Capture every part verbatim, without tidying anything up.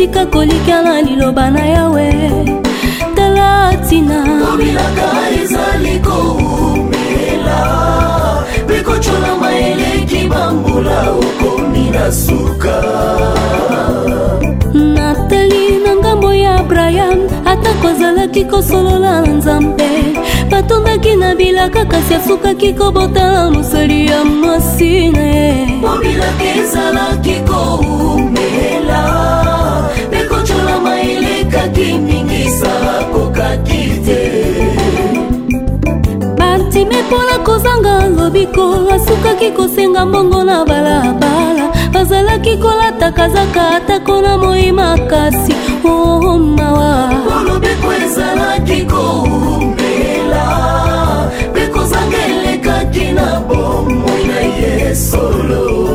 tika kolika na liloba na Yawe. Talatina Komilaka ezali koumela Beko chola maeleki bambula ukomina suka. Nathalie na ngambo ya Brian atako azalaki kosolola na Nzambe batondaki na bilaka kasi asukaki kobota mosali ya mwasi na ye. Komilaka ezalaki koumela Beko chola maelekaki mingisa kokaki te. Bartime mpona kozanga lobiko asukaki kosenga mbongo na balabala bazalaki kolata kazaka atako na moi makasi. Oh mawa Kolobeko ezalaki koumela Beko zangelekaki na bomoi na ye solo.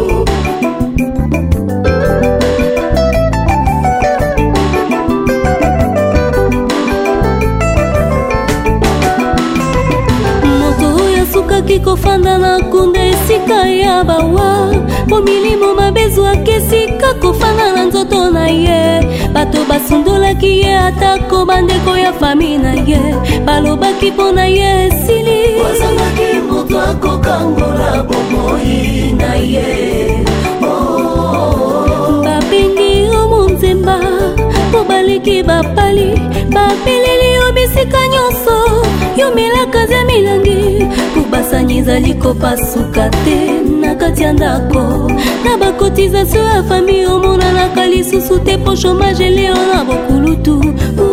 Kofanda na kunde esika ya bawa po milimo mabezu akesika kofanda na nzoto na ye. Bato basundolaki ye atako bandeko ya fami na ye balobaki mpo na ye esili. Wazangaki moto akokangola bomoi na ye. Oh. Babengi yo monzemba po baleki bapali bapeleli yo bisika nyonso yo milaka za milangi kubasani ezali kopasuka te na kati ya ndako na bakotizasio ya fami omonanaka lisusu te po chomage eleo na bokulutu.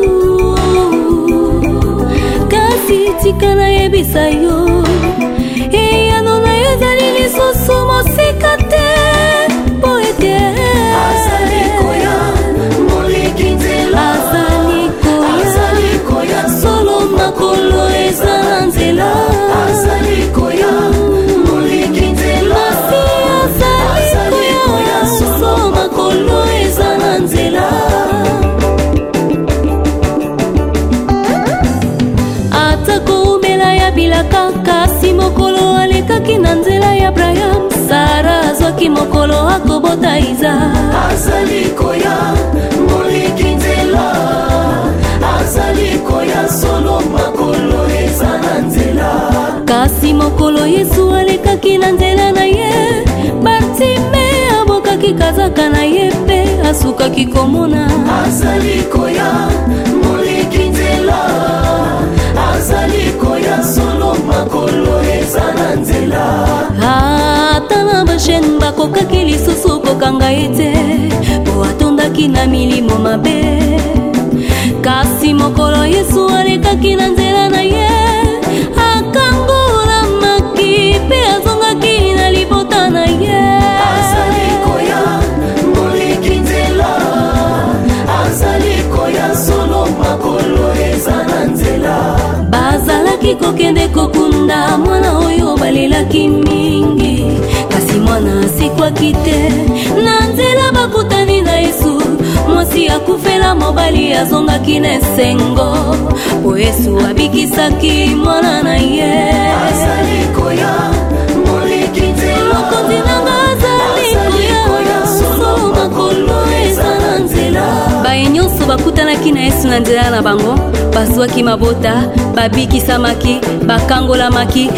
Kasi tika nayebisa yo eyano na yo ezali lisusu mosika te po ete azali koya moleki nzela azali koya azali koya solo makolo eza na nzela azali koya moleki nzela azali koya solo makolo eza na nzela. Atako umela ya bilaka kasi mokolo alekaki na nzela ya Abraham. Sara azwaki mokolo akobota Iza. azali koya moleki nzela azali koya solo makolo eza na nzela. Kasi mokolo Yesu alekaki na nzela na ye Bartime abokaki kazaka na ye pe asukaki komona. Azali koya moleki nzela azali koya solo makolo eza na nzela. Ata na bashene bakokaki lisusu kokanga ye te po atondaki na milimo mabe. Kasi mokolo Yesu alekaki na nzela na ye akangolamaki pe azongaki na libota na ye. Azali koya moleki nzela azali koya solo makolo eza na nzela. Bazalaki kokende kokunda mwana oyo balelaki mingi kasi mwana asikwaki te na nzela bakutani na Yesu. Mwasi akufela mobali azongaki na esengo po Yesu abikisaki mwana na ye. Azali koya moleki nzela mokonzi nanga azali koya solo makolo eza na nzela. Baye nyonso bakutanaki na Yesu na nzela na bango bazwaki mabota babikisamaki bakangolamaki.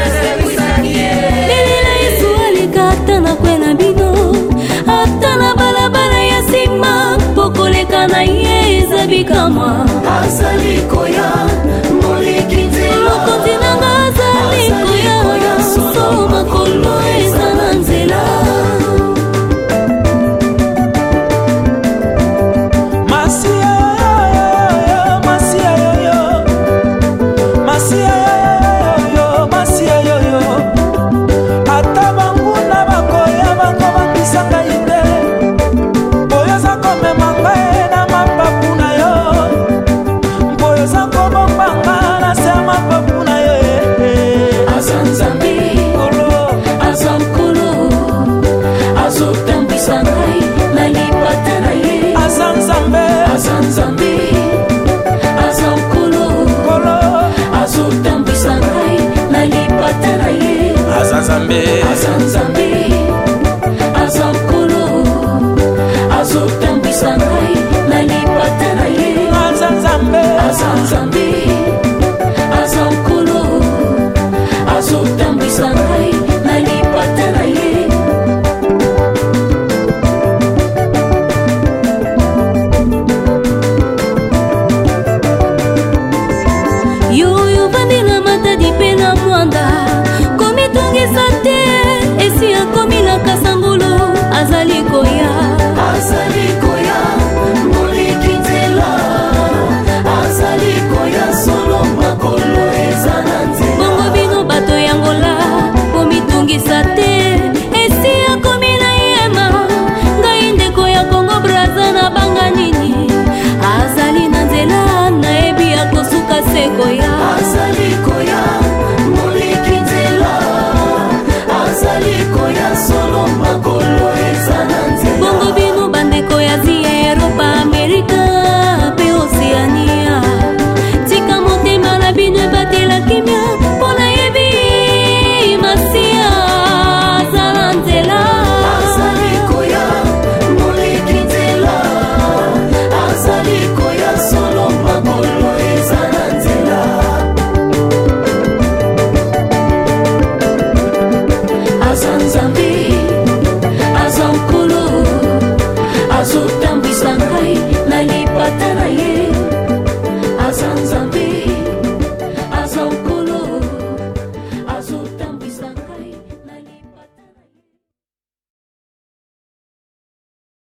Lelela Yesu aleka ata na kwe na bino ata na balabala ya nsima po koleka na ye eza bikamwa. azali koya moleki nzela mokonzi nanga azali koya solo makolo eza na nzela. Azanzambe